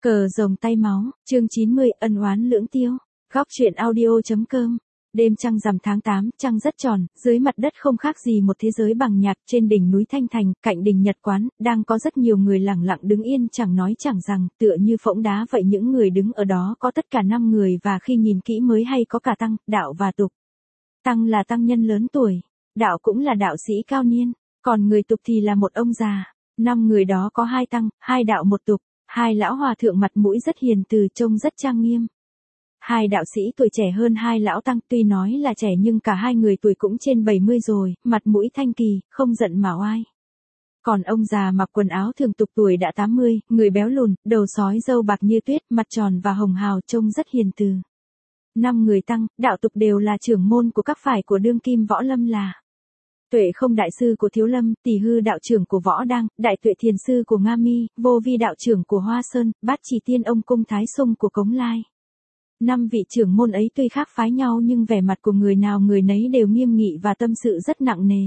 Cờ rồng tay máu, chương 90, ân oán lưỡng tiêu. Góc truyện audio.com. Đêm trăng rằm tháng 8, trăng rất tròn, dưới mặt đất không khác gì một thế giới bằng nhạc. Trên đỉnh núi Thanh Thành, cạnh đình Nhật Quán, đang có rất nhiều người lẳng lặng đứng yên chẳng nói chẳng rằng, tựa như phỗng đá vậy. Những người đứng ở đó có tất cả 5 người, và khi nhìn kỹ mới hay có cả Tăng, Đạo và Tục. Tăng là tăng nhân lớn tuổi, Đạo cũng là đạo sĩ cao niên, còn người Tục thì là một ông già. 5 người đó có 2 Tăng, 2 Đạo, 1 Tục. 2 lão hòa thượng mặt mũi rất hiền từ, trông rất trang nghiêm. 2 đạo sĩ tuổi trẻ hơn 2 lão tăng, tuy nói là trẻ nhưng cả 2 người tuổi cũng trên 70 rồi, mặt mũi thanh kỳ, không giận mà oai. Còn ông già mặc quần áo thường tục, tuổi đã 80, người béo lùn, đầu sói, râu bạc như tuyết, mặt tròn và hồng hào, trông rất hiền từ. 5 người Tăng, Đạo, Tục đều là trưởng môn của các phái của đương kim võ lâm là Tuệ Không đại sư của Thiếu Lâm, Tỷ Hư đạo trưởng của Võ Đăng, Đại Tuệ thiền sư của Nga Mi, Vô Vi đạo trưởng của Hoa Sơn, Bát Chỉ Tiên ông cung Thái Sung của Cống Lai. 5 vị trưởng môn ấy tuy khác phái nhau nhưng vẻ mặt của người nào người nấy đều nghiêm nghị và tâm sự rất nặng nề.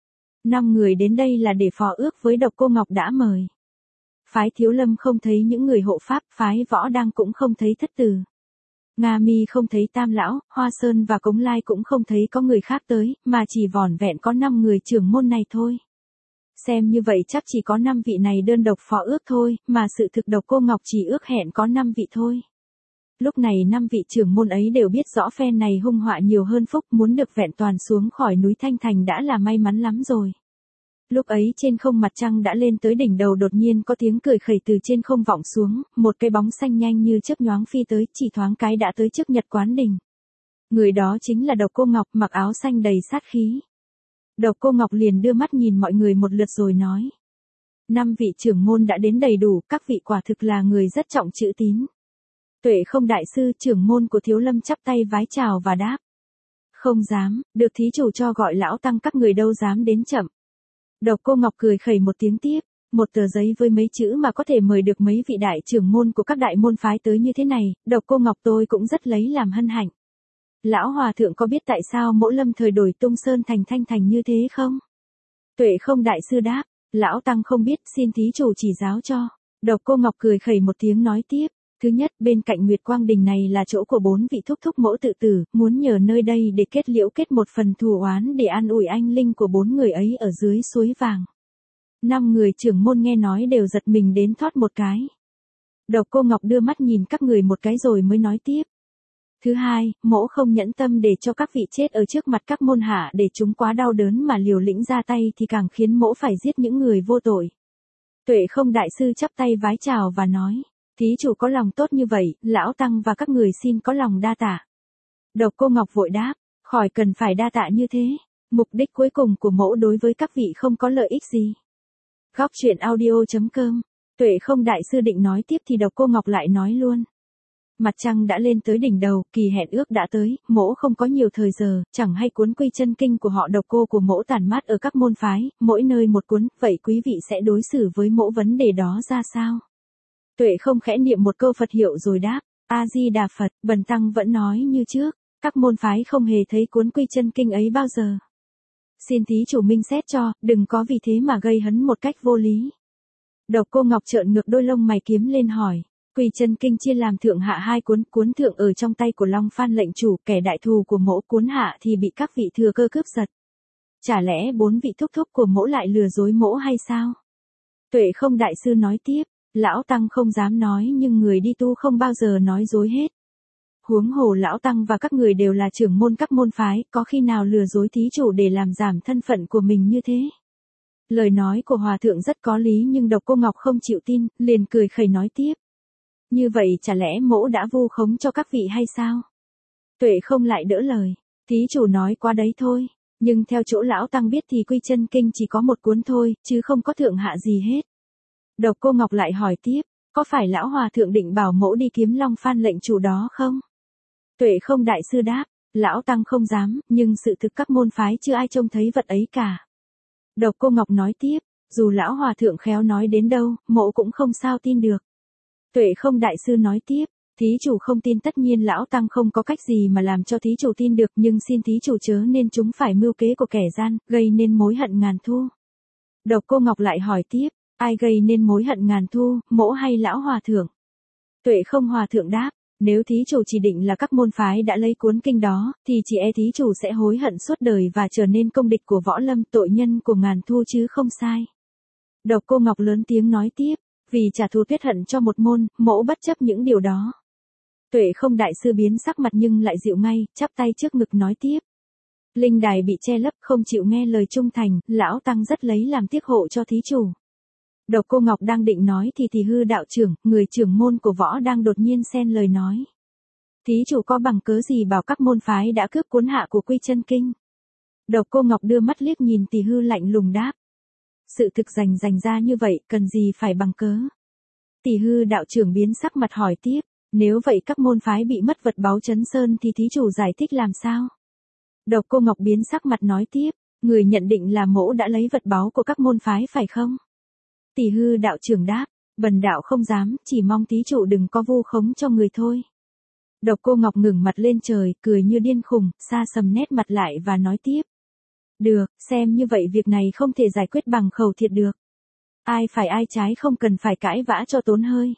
5 người đến đây là để phò ước với Độc Cô Ngọc đã mời. Phái Thiếu Lâm không thấy những người hộ pháp, phái Võ Đăng cũng không thấy Thất Tử. Nga Mi không thấy Tam lão, Hoa Sơn và Cống Lai cũng không thấy có người khác tới, mà chỉ vỏn vẹn có 5 người trưởng môn này thôi. Xem như vậy chắc chỉ có 5 vị này đơn độc phó ước thôi, mà sự thực Độc Cô Ngọc chỉ ước hẹn có 5 vị thôi. Lúc này 5 vị trưởng môn ấy đều biết rõ phe này hung họa nhiều hơn phúc, muốn được vẹn toàn xuống khỏi núi Thanh Thành đã là may mắn lắm rồi. Lúc ấy trên không mặt trăng đã lên tới đỉnh đầu, đột nhiên có tiếng cười khẩy từ trên không vọng xuống, một cái bóng xanh nhanh như chớp nhoáng phi tới, chỉ thoáng cái đã tới trước Nhật Quán đỉnh. Người đó chính là Độc Cô Ngọc, mặc áo xanh đầy sát khí. Độc Cô Ngọc liền đưa mắt nhìn mọi người một lượt rồi nói: 5 vị trưởng môn đã đến đầy đủ, các vị quả thực là người rất trọng chữ tín. Tuệ Không đại sư, trưởng môn của Thiếu Lâm, chắp tay vái chào và đáp: không dám, được thí chủ cho gọi lão tăng, các người đâu dám đến chậm. Độc Cô Ngọc cười khẩy một tiếng tiếp: một tờ giấy với mấy chữ mà có thể mời được mấy vị đại trưởng môn của các đại môn phái tới như thế này, Độc Cô Ngọc tôi cũng rất lấy làm hân hạnh. Lão hòa thượng có biết tại sao Mỗ Lâm thời đổi Tung Sơn thành Thanh Thành như thế không? Tuệ Không đại sư đáp: lão tăng không biết, xin thí chủ chỉ giáo cho. Độc Cô Ngọc cười khẩy một tiếng nói tiếp: thứ nhất, bên cạnh Nguyệt Quang Đình này là chỗ của 4 vị thúc thúc Mỗ tự tử, muốn nhờ nơi đây để kết liễu kết một phần thù oán, để an ủi anh linh của 4 người ấy ở dưới suối vàng. 5 người trưởng môn nghe nói đều giật mình đến thoát một cái. Độc Cô Ngọc đưa mắt nhìn các người một cái rồi mới nói tiếp: thứ hai, Mỗ không nhẫn tâm để cho các vị chết ở trước mặt các môn hạ, để chúng quá đau đớn mà liều lĩnh ra tay thì càng khiến Mỗ phải giết những người vô tội. Tuệ Không đại sư chắp tay vái chào và nói: thí chủ có lòng tốt như vậy, lão tăng và các người xin có lòng đa tạ. Độc Cô Ngọc vội đáp: khỏi cần phải đa tạ như thế, mục đích cuối cùng của Mỗ đối với các vị không có lợi ích gì. Góc truyện audio.com. Tuệ Không đại sư định nói tiếp thì Độc Cô Ngọc lại nói luôn: mặt trăng đã lên tới đỉnh đầu, kỳ hẹn ước đã tới, Mỗ không có nhiều thời giờ, chẳng hay cuốn quy chân kinh của họ Độc Cô của Mỗ tản mát ở các môn phái, mỗi nơi một cuốn, vậy quý vị sẽ đối xử với Mỗ vấn đề đó ra sao? Tuệ Không khẽ niệm một câu Phật hiệu rồi đáp: A Di Đà Phật. Bần tăng vẫn nói như trước, các môn phái không hề thấy cuốn quy chân kinh ấy bao giờ. Xin thí chủ minh xét cho, đừng có vì thế mà gây hấn một cách vô lý. Độc Cô Ngọc trợn ngược đôi lông mày kiếm lên hỏi: quy chân kinh chia làm thượng hạ 2 cuốn, cuốn thượng ở trong tay của Long Phan lệnh chủ, kẻ đại thù của Mỗ, cuốn hạ thì bị các vị thừa cơ cướp giật. Chả lẽ 4 vị thúc thúc của Mỗ lại lừa dối Mỗ hay sao? Tuệ Không đại sư nói tiếp: lão tăng không dám nói, nhưng người đi tu không bao giờ nói dối hết. Huống hồ lão tăng và các người đều là trưởng môn các môn phái, có khi nào lừa dối thí chủ để làm giảm thân phận của mình như thế? Lời nói của hòa thượng rất có lý, nhưng Độc Cô Ngọc không chịu tin, liền cười khẩy nói tiếp: như vậy chả lẽ Mỗ đã vu khống cho các vị hay sao? Tuệ Không lại đỡ lời: thí chủ nói quá đấy thôi, nhưng theo chỗ lão tăng biết thì quy chân kinh chỉ có 1 cuốn thôi, chứ không có thượng hạ gì hết. Độc Cô Ngọc lại hỏi tiếp: có phải lão hòa thượng định bảo Mỗ đi kiếm Long Phan lệnh chủ đó không? Tuệ Không đại sư đáp: lão tăng không dám, nhưng sự thực các môn phái chưa ai trông thấy vật ấy cả. Độc Cô Ngọc nói tiếp: dù lão hòa thượng khéo nói đến đâu, Mỗ cũng không sao tin được. Tuệ Không đại sư nói tiếp: thí chủ không tin tất nhiên lão tăng không có cách gì mà làm cho thí chủ tin được, nhưng xin thí chủ chớ nên chúng phải mưu kế của kẻ gian, gây nên mối hận ngàn thu. Độc Cô Ngọc lại hỏi tiếp: ai gây nên mối hận ngàn thu, Mỗ hay lão hòa thượng? Tuệ không hòa thượng đáp, nếu thí chủ chỉ định là các môn phái đã lấy cuốn kinh đó, thì chỉ e thí chủ sẽ hối hận suốt đời và trở nên công địch của võ lâm, tội nhân của ngàn thu chứ không sai. Độc Cô Ngọc lớn tiếng nói tiếp, vì trả thù tuyết hận cho một môn, mỗ bất chấp những điều đó. Tuệ không đại sư biến sắc mặt nhưng lại dịu ngay, chắp tay trước ngực nói tiếp. Linh đài bị che lấp không chịu nghe lời trung thành, lão tăng rất lấy làm tiếc hộ cho thí chủ. Độc Cô Ngọc đang định nói thì hư đạo trưởng, người trưởng môn của võ đang đột nhiên xen lời nói. Thí chủ có bằng cớ gì bảo các môn phái đã cướp cuốn hạ của Quy Chân Kinh? Độc Cô Ngọc đưa mắt liếc nhìn Tỷ Hư lạnh lùng đáp. Sự thực rành ra như vậy, cần gì phải bằng cớ? Tỷ Hư đạo trưởng biến sắc mặt hỏi tiếp, nếu vậy các môn phái bị mất vật báu Trấn Sơn thì thí chủ giải thích làm sao? Độc Cô Ngọc biến sắc mặt nói tiếp, người nhận định là mỗ đã lấy vật báu của các môn phái phải không? Tỷ Hư đạo trưởng đáp, bần đạo không dám, chỉ mong thí chủ đừng có vu khống cho người thôi. Độc Cô Ngọc ngẩng mặt lên trời, cười như điên khùng, sa sầm nét mặt lại và nói tiếp. Được, xem như vậy việc này không thể giải quyết bằng khẩu thiệt được. Ai phải ai trái không cần phải cãi vã cho tốn hơi.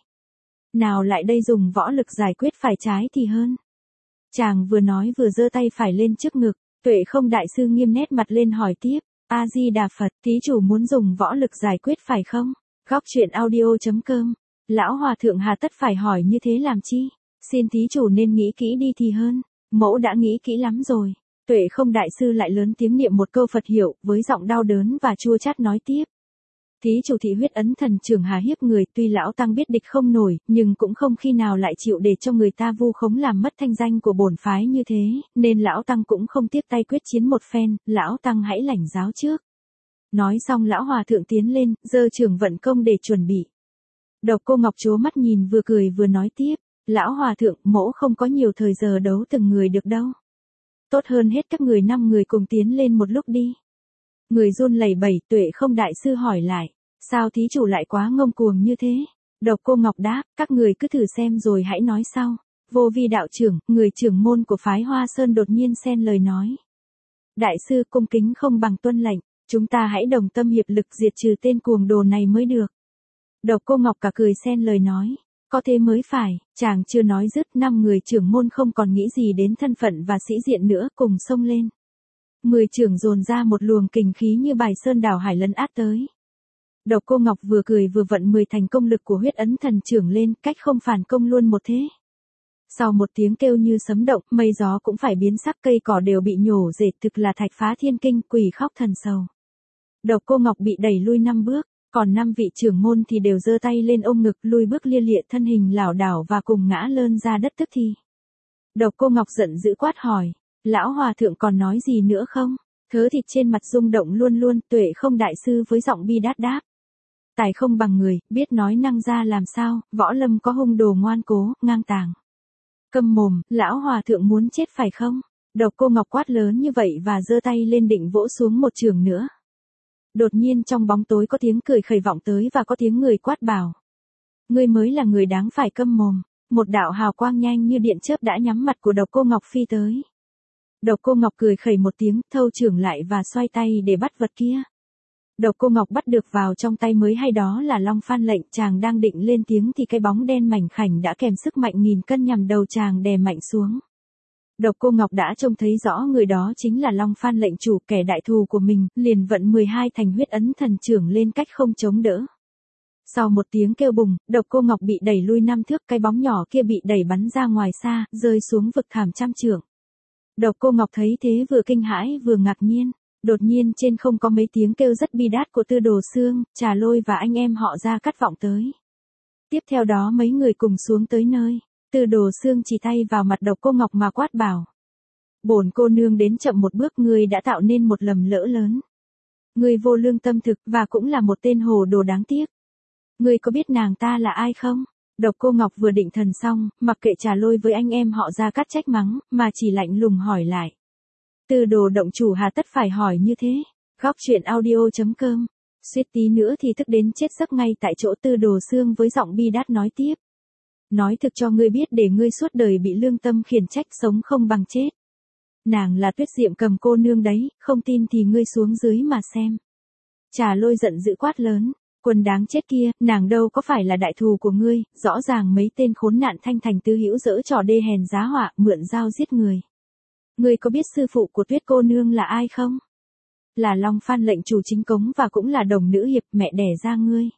Nào lại đây dùng võ lực giải quyết phải trái thì hơn. Chàng vừa nói vừa giơ tay phải lên trước ngực, Tuệ không đại sư nghiêm nét mặt lên hỏi tiếp. A-di-đà Phật, thí chủ muốn dùng võ lực giải quyết phải không? Góc truyện audio.com. Lão hòa thượng hà tất phải hỏi như thế làm chi? Xin thí chủ nên nghĩ kỹ đi thì hơn. Mẫu đã nghĩ kỹ lắm rồi. Tuệ không đại sư lại lớn tiếng niệm một câu Phật hiệu, với giọng đau đớn và chua chát nói tiếp. Thí chủ thị huyết ấn thần trưởng hà hiếp người, tuy lão tăng biết địch không nổi, nhưng cũng không khi nào lại chịu để cho người ta vu khống làm mất thanh danh của bổn phái như thế, nên lão tăng cũng không tiếc tay quyết chiến một phen, lão tăng hãy lãnh giáo trước. Nói xong lão hòa thượng tiến lên, giơ trưởng vận công để chuẩn bị. Độc Cô Ngọc trố mắt nhìn vừa cười vừa nói tiếp, lão hòa thượng, mỗ không có nhiều thời giờ đấu từng người được đâu. Tốt hơn hết các người 5 người cùng tiến lên một lúc đi. Người run lẩy bẩy, Tuệ không đại sư hỏi lại, sao thí chủ lại quá ngông cuồng như thế? Độc Cô Ngọc đáp, các người cứ thử xem rồi hãy nói sau. Vô Vi đạo trưởng, người trưởng môn của phái Hoa Sơn đột nhiên xen lời nói. Đại sư cung kính không bằng tuân lệnh, chúng ta hãy đồng tâm hiệp lực diệt trừ tên cuồng đồ này mới được. Độc Cô Ngọc cả cười xen lời nói, có thế mới phải, chàng chưa nói dứt, 5 người trưởng môn không còn nghĩ gì đến thân phận và sĩ diện nữa, cùng xông lên. 10 trưởng dồn ra một luồng kình khí như bài sơn đảo hải lấn át tới. Độc Cô Ngọc vừa cười vừa vận 10 thành công lực của huyết ấn thần trưởng lên, cách không phản công luôn một thế. Sau một tiếng kêu như sấm động, mây gió cũng phải biến sắc, cây cỏ đều bị nhổ rệt, thực là thạch phá thiên kinh, quỷ khóc thần sầu. Độc Cô Ngọc bị đẩy lui 5 bước, còn 5 vị trưởng môn thì đều giơ tay lên ôm ngực, lui bước lia lịa, thân hình lảo đảo và cùng ngã lơn ra đất tức thì. Độc Cô Ngọc giận dữ quát hỏi, lão hòa thượng còn nói gì nữa không? Thớ thịt trên mặt rung động luôn luôn, Tuệ không đại sư với giọng bi đát đáp. Tài không bằng người, biết nói năng ra làm sao, võ lâm có hung đồ ngoan cố, ngang tàng. Câm mồm, lão hòa thượng muốn chết phải không? Độc Cô Ngọc quát lớn như vậy và giơ tay lên định vỗ xuống một trường nữa. Đột nhiên trong bóng tối có tiếng cười khẩy vọng tới và có tiếng người quát bảo. Ngươi mới là người đáng phải câm mồm. Một đạo hào quang nhanh như điện chớp đã nhắm mặt của Độc Cô Ngọc phi tới. Độc Cô Ngọc cười khẩy một tiếng, thâu trưởng lại và xoay tay để bắt vật kia. Độc Cô Ngọc bắt được vào trong tay mới hay đó là Long Phan lệnh, chàng đang định lên tiếng thì cái bóng đen mảnh khảnh đã kèm sức mạnh 1000 cân nhằm đầu chàng đè mạnh xuống. Độc Cô Ngọc đã trông thấy rõ người đó chính là Long Phan lệnh chủ, kẻ đại thù của mình, liền vận 12 thành huyết ấn thần trưởng lên cách không chống đỡ. Sau một tiếng kêu bùng, Độc Cô Ngọc bị đẩy lui 5 thước, cái bóng nhỏ kia bị đẩy bắn ra ngoài xa, rơi xuống vực thẳm trăm trượng. Độc Cô Ngọc thấy thế vừa kinh hãi vừa ngạc nhiên, đột nhiên trên không có mấy tiếng kêu rất bi đát của Tư Đồ Xương, Trà Lôi và anh em họ Ra Cắt vọng tới. Tiếp theo đó mấy người cùng xuống tới nơi, Tư Đồ Xương chỉ tay vào mặt Độc Cô Ngọc mà quát bảo. Bổn cô nương đến chậm một bước, ngươi đã tạo nên một lầm lỡ lớn. Ngươi vô lương tâm thực và cũng là một tên hồ đồ đáng tiếc. Ngươi có biết nàng ta là ai không? Độc Cô Ngọc vừa định thần xong, mặc kệ Trà Lôi với anh em họ Ra Cắt trách mắng, mà chỉ lạnh lùng hỏi lại. Tư Đồ động chủ hà tất phải hỏi như thế? Góc truyện audio.com. Suýt tí nữa thì tức đến chết giấc ngay tại chỗ. Tư Đồ Xương với giọng bi đát nói tiếp. Nói thực cho ngươi biết để ngươi suốt đời bị lương tâm khiển trách, sống không bằng chết. Nàng là Tuyết Diệm Cầm cô nương đấy, không tin thì ngươi xuống dưới mà xem. Trà Lôi giận dữ quát lớn. Quân đáng chết kia, nàng đâu có phải là đại thù của ngươi, rõ ràng mấy tên khốn nạn Thanh Thành Tứ Hữu giở trò đê hèn giá họa, mượn dao giết người. Ngươi có biết sư phụ của Tuyết cô nương là ai không? Là Long Phan lệnh chủ chính cống và cũng là Đồng nữ hiệp mẹ đẻ ra ngươi.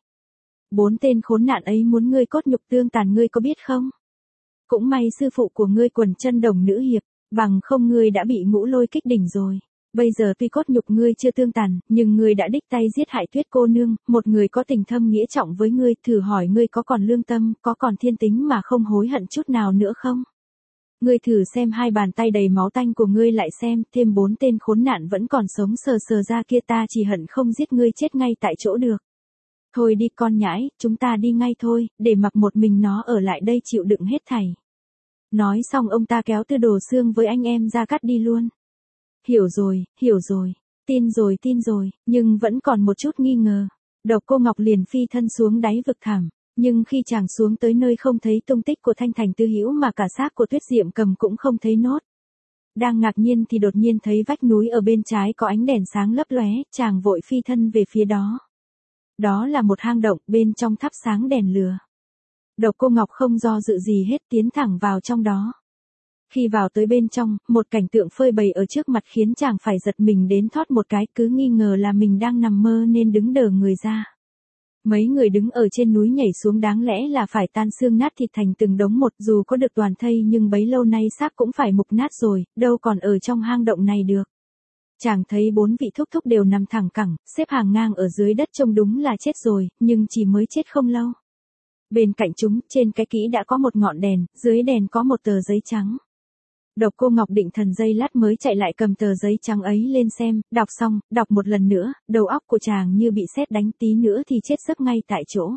4 tên khốn nạn ấy muốn ngươi cốt nhục tương tàn, ngươi có biết không? Cũng may sư phụ của ngươi quần chân Đồng nữ hiệp, bằng không ngươi đã bị Ngũ Lôi kích đỉnh rồi. Bây giờ tuy cốt nhục ngươi chưa tương tàn, nhưng ngươi đã đích tay giết hại Tuyết cô nương, một người có tình thâm nghĩa trọng với ngươi, thử hỏi ngươi có còn lương tâm, có còn thiên tính mà không hối hận chút nào nữa không? Ngươi thử xem hai bàn tay đầy máu tanh của ngươi lại xem, thêm 4 tên khốn nạn vẫn còn sống sờ sờ ra kia, ta chỉ hận không giết ngươi chết ngay tại chỗ được. Thôi đi con nhãi, chúng ta đi ngay thôi, để mặc một mình nó ở lại đây chịu đựng hết thảy. Nói xong ông ta kéo Tư Đồ Xương với anh em Gia Cát đi luôn. Hiểu rồi, tin rồi, nhưng vẫn còn một chút nghi ngờ. Độc Cô Ngọc liền phi thân xuống đáy vực thẳm, nhưng khi chàng xuống tới nơi không thấy tung tích của Thanh Thành Tứ Hữu mà cả xác của Tuyết Diệm Cầm cũng không thấy nốt. Đang ngạc nhiên thì đột nhiên thấy vách núi ở bên trái có ánh đèn sáng lấp lóe, chàng vội phi thân về phía đó. Đó là một hang động, bên trong thắp sáng đèn lửa. Độc Cô Ngọc không do dự gì hết tiến thẳng vào trong đó. Khi vào tới bên trong, một cảnh tượng phơi bày ở trước mặt khiến chàng phải giật mình đến thót một cái, cứ nghi ngờ là mình đang nằm mơ nên đứng đờ người ra. Mấy người đứng ở trên núi nhảy xuống đáng lẽ là phải tan xương nát thịt thành từng đống một, dù có được toàn thây nhưng bấy lâu nay xác cũng phải mục nát rồi, đâu còn ở trong hang động này được. Chàng thấy 4 vị thúc thúc đều nằm thẳng cẳng, xếp hàng ngang ở dưới đất trông đúng là chết rồi, nhưng chỉ mới chết không lâu. Bên cạnh chúng, trên cái kỹ đã có một ngọn đèn, dưới đèn có một tờ giấy trắng. Độc Cô Ngọc định thần giây lát mới chạy lại cầm tờ giấy trắng ấy lên xem, đọc xong, đọc một lần nữa, đầu óc của chàng như bị sét đánh, tí nữa thì chết giấc ngay tại chỗ.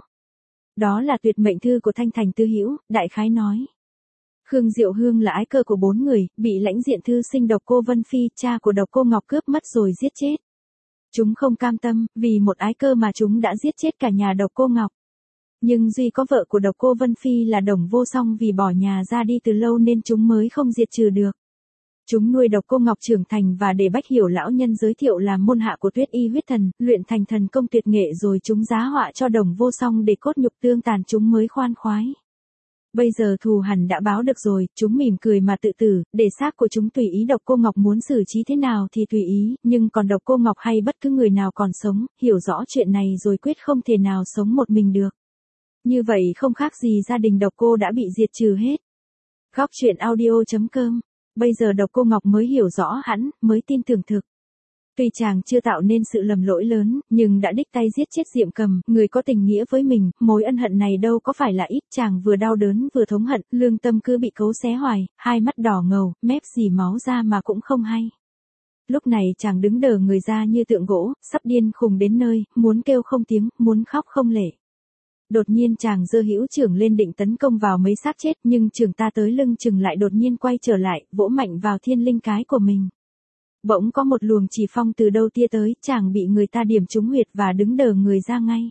Đó là tuyệt mệnh thư của Thanh Thành Tứ Hữu, đại khái nói. Khương Diệu Hương là ái cơ của 4 người, bị lãnh diện thư sinh Độc Cô Vân Phi, cha của Độc Cô Ngọc cướp mất rồi giết chết. Chúng không cam tâm, vì một ái cơ mà chúng đã giết chết cả nhà Độc Cô Ngọc. Nhưng duy có vợ của Độc Cô Vân Phi là Đồng Vô Song vì bỏ nhà ra đi từ lâu nên chúng mới không diệt trừ được. Chúng nuôi Độc Cô Ngọc trưởng thành và để Bách Hiểu lão nhân giới thiệu làm môn hạ của Tuyết Y huyết thần, luyện thành thần công tuyệt nghệ rồi chúng giá họa cho Đồng Vô Song để cốt nhục tương tàn chúng mới khoan khoái. Bây giờ thù hằn đã báo được rồi, chúng mỉm cười mà tự tử, để xác của chúng tùy ý Độc Cô Ngọc muốn xử trí thế nào thì tùy ý, nhưng còn Độc Cô Ngọc hay bất cứ người nào còn sống, hiểu rõ chuyện này rồi quyết không thể nào sống một mình được. Như vậy không khác gì gia đình Độc Cô đã bị diệt trừ hết. Góc truyện audio.com. Bây giờ Độc Cô Ngọc mới hiểu rõ hẳn, mới tin tưởng thực. Tuy chàng chưa tạo nên sự lầm lỗi lớn, nhưng đã đích tay giết chết Diệm Cầm, người có tình nghĩa với mình, mối ân hận này đâu có phải là ít, chàng vừa đau đớn vừa thống hận, lương tâm cứ bị cấu xé hoài, hai mắt đỏ ngầu, mép dì máu ra mà cũng không hay. Lúc này chàng đứng đờ người ra như tượng gỗ, sắp điên khùng đến nơi, muốn kêu không tiếng, muốn khóc không lệ. Đột nhiên chàng giơ hữu trưởng lên định tấn công vào mấy xác chết, nhưng trưởng ta tới lưng chừng lại đột nhiên quay trở lại, vỗ mạnh vào thiên linh cái của mình. Bỗng có một luồng chỉ phong từ đâu tia tới, chàng bị người ta điểm trúng huyệt và đứng đờ người ra ngay.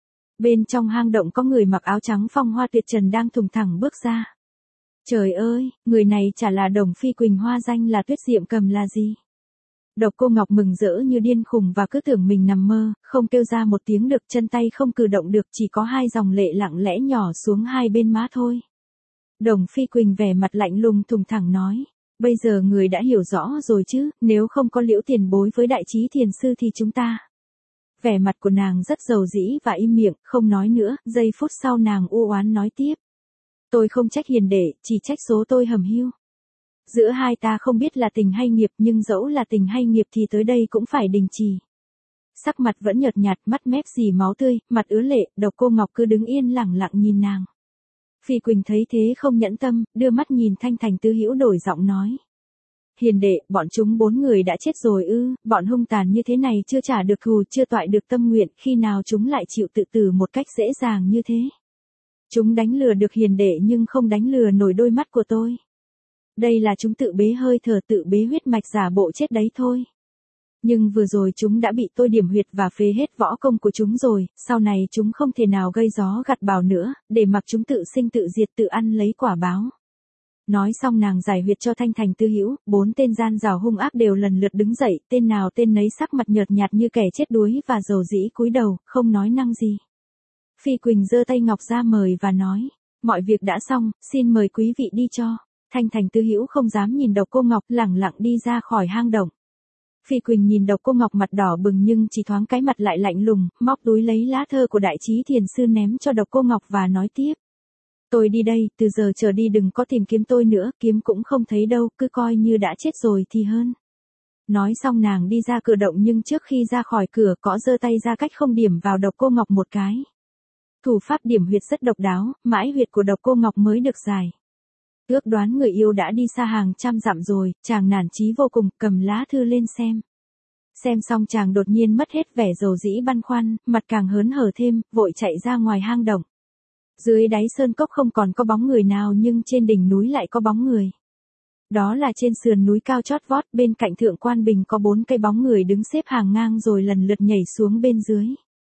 Bên trong hang động có người mặc áo trắng phong hoa tuyệt trần đang thùng thẳng bước ra. Trời ơi, người này chả là Đồng Phi Quỳnh hoa danh là Tuyết Diệm Cầm là gì? Độc Cô Ngọc mừng rỡ như điên khùng và cứ tưởng mình nằm mơ, không kêu ra một tiếng được, chân tay không cử động được, chỉ có 2 dòng lệ lặng lẽ nhỏ xuống 2 bên má thôi. Đồng Phi Quỳnh vẻ mặt lạnh lùng thùng thẳng nói, bây giờ người đã hiểu rõ rồi chứ, nếu không có Liễu tiền bối với Đại Trí thiền sư thì chúng ta. Vẻ mặt của nàng rất dầu dĩ và im miệng, không nói nữa, giây phút sau nàng u oán nói tiếp. Tôi không trách hiền đệ, chỉ trách số tôi hầm hiu. Giữa hai ta không biết là tình hay nghiệp, nhưng dẫu là tình hay nghiệp thì tới đây cũng phải đình chỉ. Sắc mặt vẫn nhợt nhạt, mắt mép dì máu tươi, mặt ứa lệ, Độc Cô Ngọc cứ đứng yên lẳng lặng nhìn nàng. Phi Quỳnh thấy thế không nhẫn tâm, đưa mắt nhìn Thanh Thành Tứ Hữu đổi giọng nói. Hiền đệ, bọn chúng 4 người đã chết rồi ư, bọn hung tàn như thế này chưa trả được thù, chưa toại được tâm nguyện, khi nào chúng lại chịu tự tử một cách dễ dàng như thế. Chúng đánh lừa được hiền đệ nhưng không đánh lừa nổi đôi mắt của tôi. Đây là chúng tự bế hơi thở, tự bế huyết mạch giả bộ chết đấy thôi. Nhưng vừa rồi chúng đã bị tôi điểm huyệt và phế hết võ công của chúng rồi, sau này chúng không thể nào gây gió gặt bão nữa, để mặc chúng tự sinh tự diệt tự ăn lấy quả báo. Nói xong nàng giải huyệt cho Thanh Thành Tư Hữu, 4 tên gian rào hung ác đều lần lượt đứng dậy, tên nào tên nấy sắc mặt nhợt nhạt như kẻ chết đuối và dầu dĩ cúi đầu, không nói năng gì. Phi Quỳnh giơ tay ngọc ra mời và nói, mọi việc đã xong, xin mời quý vị đi cho. Thanh Thành Tư Hữu không dám nhìn Độc Cô Ngọc, lẳng lặng đi ra khỏi hang động. Phi Quỳnh nhìn Độc Cô Ngọc mặt đỏ bừng nhưng chỉ thoáng cái mặt lại lạnh lùng, móc túi lấy lá thơ của Đại Chí Thiền Sư ném cho Độc Cô Ngọc và nói tiếp. Tôi đi đây, từ giờ trở đi đừng có tìm kiếm tôi nữa, kiếm cũng không thấy đâu, cứ coi như đã chết rồi thì hơn. Nói xong nàng đi ra cửa động nhưng trước khi ra khỏi cửa có giơ tay ra cách không điểm vào Độc Cô Ngọc một cái. Thủ pháp điểm huyệt rất độc đáo, mãi huyệt của Độc Cô Ngọc mới được giải. Ước đoán người yêu đã đi xa hàng trăm dặm rồi, chàng nản chí vô cùng, cầm lá thư lên xem. Xem xong chàng đột nhiên mất hết vẻ dầu dĩ băn khoăn, mặt càng hớn hở thêm, vội chạy ra ngoài hang động. Dưới đáy sơn cốc không còn có bóng người nào nhưng trên đỉnh núi lại có bóng người. Đó là trên sườn núi cao chót vót bên cạnh Thượng Quan Bình có 4 cây bóng người đứng xếp hàng ngang rồi lần lượt nhảy xuống bên dưới.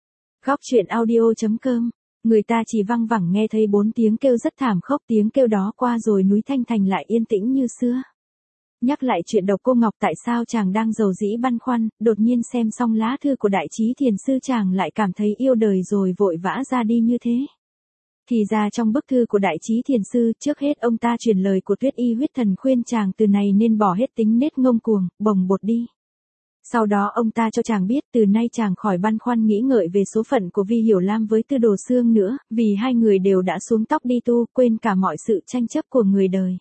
Góc truyện audio.com. Người ta chỉ văng vẳng nghe thấy 4 tiếng kêu rất thảm khốc, tiếng kêu đó qua rồi núi Thanh Thành lại yên tĩnh như xưa. Nhắc lại chuyện Độc Cô Ngọc tại sao chàng đang dầu dĩ băn khoăn, đột nhiên xem xong lá thư của Đại Chí Thiền Sư chàng lại cảm thấy yêu đời rồi vội vã ra đi như thế. Thì ra trong bức thư của Đại Chí Thiền Sư trước hết ông ta truyền lời của Tuyết Y huyết thần khuyên chàng từ này nên bỏ hết tính nết ngông cuồng, bồng bột đi. Sau đó ông ta cho chàng biết từ nay chàng khỏi băn khoăn nghĩ ngợi về số phận của Vi Hiểu Lam với Tư Đồ Xương nữa, vì hai người đều đã xuống tóc đi tu, quên cả mọi sự tranh chấp của người đời.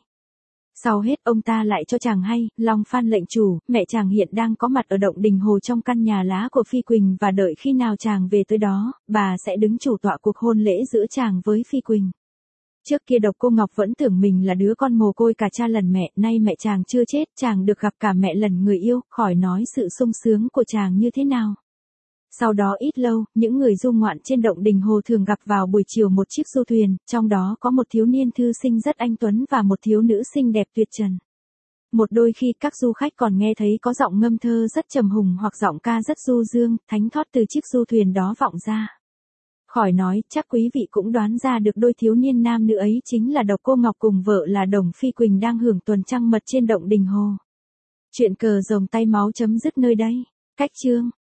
Sau hết ông ta lại cho chàng hay, Long Phan lệnh chủ, mẹ chàng hiện đang có mặt ở động Đình Hồ trong căn nhà lá của Phi Quỳnh và đợi khi nào chàng về tới đó, bà sẽ đứng chủ tọa cuộc hôn lễ giữa chàng với Phi Quỳnh. Trước kia Độc Cô Ngọc vẫn tưởng mình là đứa con mồ côi cả cha lần mẹ, nay mẹ chàng chưa chết, chàng được gặp cả mẹ lần người yêu, khỏi nói sự sung sướng của chàng như thế nào. Sau đó ít lâu, những người du ngoạn trên động Đình Hồ thường gặp vào buổi chiều một chiếc du thuyền, trong đó có một thiếu niên thư sinh rất anh tuấn và một thiếu nữ xinh đẹp tuyệt trần. Một đôi khi các du khách còn nghe thấy có giọng ngâm thơ rất trầm hùng hoặc giọng ca rất du dương, thánh thót từ chiếc du thuyền đó vọng ra. Khỏi nói, chắc quý vị cũng đoán ra được đôi thiếu niên nam nữ ấy chính là Độc Cô Ngọc cùng vợ là Đồng Phi Quỳnh đang hưởng tuần trăng mật trên động Đình Hồ. Chuyện cờ rồng tay máu chấm dứt nơi đây. Cách chương